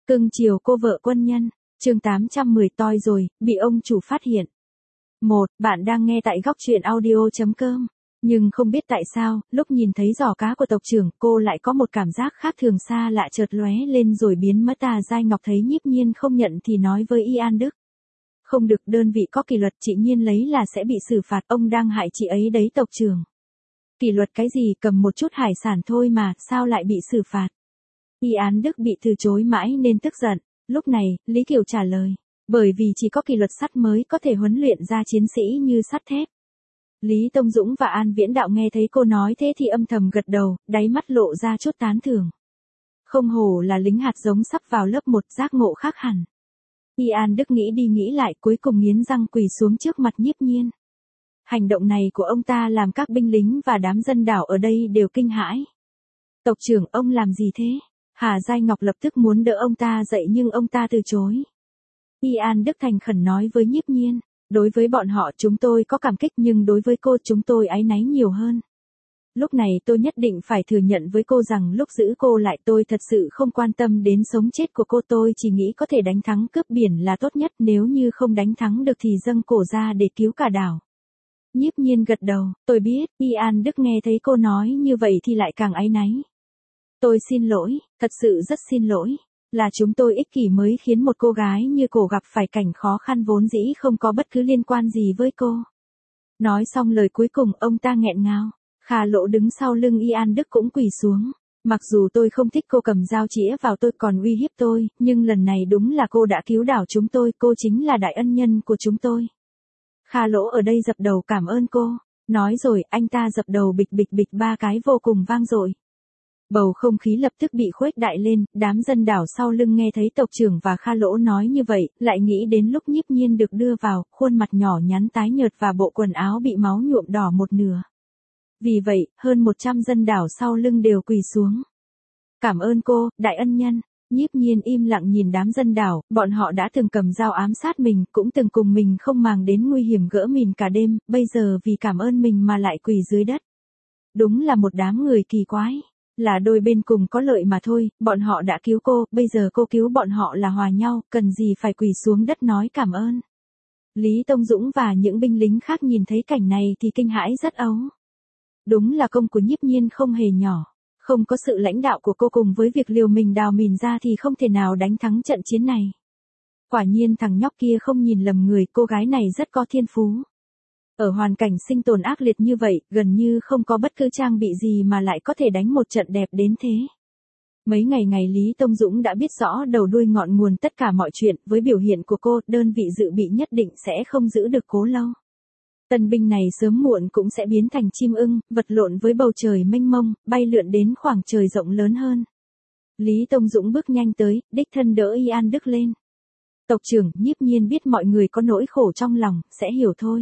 Cưng chiều cô vợ quân nhân. Chương 810 toi rồi, bị ông chủ phát hiện. Bạn đang nghe tại góc truyện audio.com. Nhưng không biết tại sao, lúc nhìn thấy giỏ cá của tộc trưởng, cô lại có một cảm giác khác thường xa lạ chợt lóe lên rồi biến mất. Giai Ngọc thấy Nhiếp Nhiên không nhận thì nói với Y An Đức. Không được, đơn vị có kỷ luật, chị Nhiên lấy là sẽ bị xử phạt, ông đang hại chị ấy đấy tộc trưởng. Kỷ luật cái gì, cầm một chút hải sản thôi mà, sao lại bị xử phạt? Y An Đức bị từ chối mãi nên tức giận. Lúc này, Lý Kiều trả lời. Bởi vì chỉ có kỷ luật sắt mới có thể huấn luyện ra chiến sĩ như sắt thép. Lý Tông Dũng và An Viễn Đạo nghe thấy cô nói thế thì âm thầm gật đầu, đáy mắt lộ ra chút tán thưởng. Không hổ là lính hạt giống sắp vào lớp 1, giác ngộ khác hẳn. Y An Đức nghĩ đi nghĩ lại cuối cùng nghiến răng quỳ xuống trước mặt Nhiếp Nhiên. Hành động này của ông ta làm các binh lính và đám dân đảo ở đây đều kinh hãi. Tộc trưởng, ông làm gì thế? Hà Giai Ngọc lập tức muốn đỡ ông ta dậy nhưng ông ta từ chối. Y An Đức thành khẩn nói với Nhiếp Nhiên, đối với bọn họ chúng tôi có cảm kích nhưng đối với cô chúng tôi áy náy nhiều hơn. Lúc này tôi nhất định phải thừa nhận với cô rằng lúc giữ cô lại tôi thật sự không quan tâm đến sống chết của cô, tôi chỉ nghĩ có thể đánh thắng cướp biển là tốt nhất, nếu như không đánh thắng được thì dâng cổ ra để cứu cả đảo. Nhiếp Nhiên gật đầu, tôi biết. Y An Đức nghe thấy cô nói như vậy thì lại càng áy náy. Tôi xin lỗi, thật sự rất xin lỗi. Là chúng tôi ích kỷ mới khiến một cô gái như cô gặp phải cảnh khó khăn vốn dĩ không có bất cứ liên quan gì với cô. Nói xong lời cuối cùng ông ta nghẹn ngào. Kha Lỗ đứng sau lưng Y An Đức cũng quỳ xuống. Mặc dù tôi không thích cô cầm dao chĩa vào tôi còn uy hiếp tôi, nhưng lần này đúng là cô đã cứu đảo chúng tôi, cô chính là đại ân nhân của chúng tôi. Kha Lỗ ở đây dập đầu cảm ơn cô. Nói rồi anh ta dập đầu bịch bịch bịch 3 cái vô cùng vang dội. Bầu không khí lập tức bị khuếch đại lên, đám dân đảo sau lưng nghe thấy tộc trưởng và Kha Lỗ nói như vậy, lại nghĩ đến lúc Nhiếp Nhiên được đưa vào, khuôn mặt nhỏ nhắn tái nhợt và bộ quần áo bị máu nhuộm đỏ một nửa. Vì vậy, hơn 100 dân đảo sau lưng đều quỳ xuống. Cảm ơn cô, đại ân nhân. Nhiếp Nhiên im lặng nhìn đám dân đảo, bọn họ đã từng cầm dao ám sát mình, cũng từng cùng mình không màng đến nguy hiểm gỡ mìn cả đêm, bây giờ vì cảm ơn mình mà lại quỳ dưới đất. Đúng là một đám người kỳ quái. Là đôi bên cùng có lợi mà thôi, bọn họ đã cứu cô, bây giờ cô cứu bọn họ là hòa nhau, cần gì phải quỳ xuống đất nói cảm ơn. Lý Tông Dũng và những binh lính khác nhìn thấy cảnh này thì kinh hãi rất ấu. Đúng là công của Nhiếp Nhiên không hề nhỏ, không có sự lãnh đạo của cô cùng với việc liều mình đào mìn ra thì không thể nào đánh thắng trận chiến này. Quả nhiên thằng nhóc kia không nhìn lầm người, cô gái này rất có thiên phú. Ở hoàn cảnh sinh tồn ác liệt như vậy, gần như không có bất cứ trang bị gì mà lại có thể đánh một trận đẹp đến thế. Mấy ngày Lý Tông Dũng đã biết rõ đầu đuôi ngọn nguồn tất cả mọi chuyện, với biểu hiện của cô, đơn vị dự bị nhất định sẽ không giữ được cố lâu. Tân binh này sớm muộn cũng sẽ biến thành chim ưng, vật lộn với bầu trời mênh mông, bay lượn đến khoảng trời rộng lớn hơn. Lý Tông Dũng bước nhanh tới, đích thân đỡ Y An Đức lên. Tộc trưởng, Nhiếp Nhiên biết mọi người có nỗi khổ trong lòng, sẽ hiểu thôi.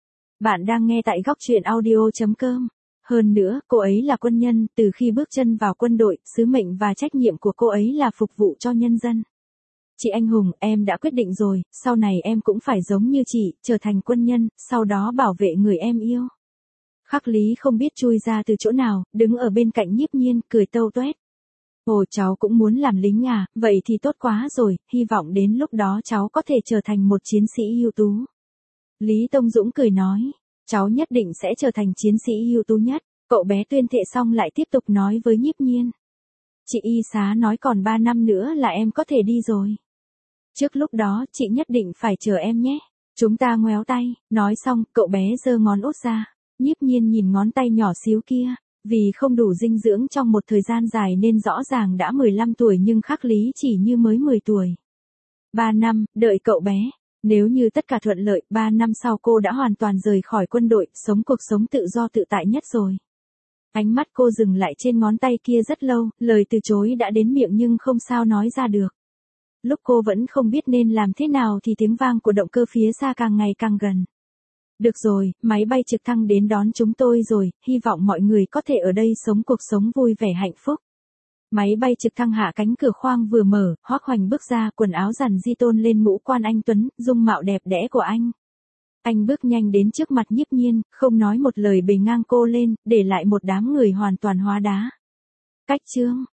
Bạn đang nghe tại góc truyện audio.com. Hơn nữa, cô ấy là quân nhân, từ khi bước chân vào quân đội, sứ mệnh và trách nhiệm của cô ấy là phục vụ cho nhân dân. Chị anh hùng, em đã quyết định rồi, sau này em cũng phải giống như chị, trở thành quân nhân, sau đó bảo vệ người em yêu. Khắc Lý không biết chui ra từ chỗ nào, đứng ở bên cạnh Nhiếp Nhiên, cười tâu tuét. Ồ, cháu cũng muốn làm lính à, vậy thì tốt quá rồi, hy vọng đến lúc đó cháu có thể trở thành một chiến sĩ ưu tú. Lý Tông Dũng cười nói, cháu nhất định sẽ trở thành chiến sĩ ưu tú nhất. Cậu bé tuyên thệ xong lại tiếp tục nói với Nhiếp Nhiên. Chị Y Xá nói còn 3 năm nữa là em có thể đi rồi. Trước lúc đó, chị nhất định phải chờ em nhé. Chúng ta ngoéo tay, nói xong, cậu bé giơ ngón út ra. Nhiếp Nhiên nhìn ngón tay nhỏ xíu kia, vì không đủ dinh dưỡng trong một thời gian dài nên rõ ràng đã 15 tuổi nhưng Khắc Lý chỉ như mới 10 tuổi. 3 năm, đợi cậu bé. Nếu như tất cả thuận lợi, 3 năm sau cô đã hoàn toàn rời khỏi quân đội, sống cuộc sống tự do tự tại nhất rồi. Ánh mắt cô dừng lại trên ngón tay kia rất lâu, lời từ chối đã đến miệng nhưng không sao nói ra được. Lúc cô vẫn không biết nên làm thế nào thì tiếng vang của động cơ phía xa càng ngày càng gần. Được rồi, máy bay trực thăng đến đón chúng tôi rồi, hy vọng mọi người có thể ở đây sống cuộc sống vui vẻ hạnh phúc. Máy bay trực thăng hạ cánh, cửa khoang vừa mở, Hoắc Hoành bước ra, quần áo rằn di tôn lên ngũ quan anh tuấn, dung mạo đẹp đẽ của anh. Anh bước nhanh đến trước mặt Nhiếp Nhiên, không nói một lời bề ngang cô lên, để lại một đám người hoàn toàn hóa đá. Cách chương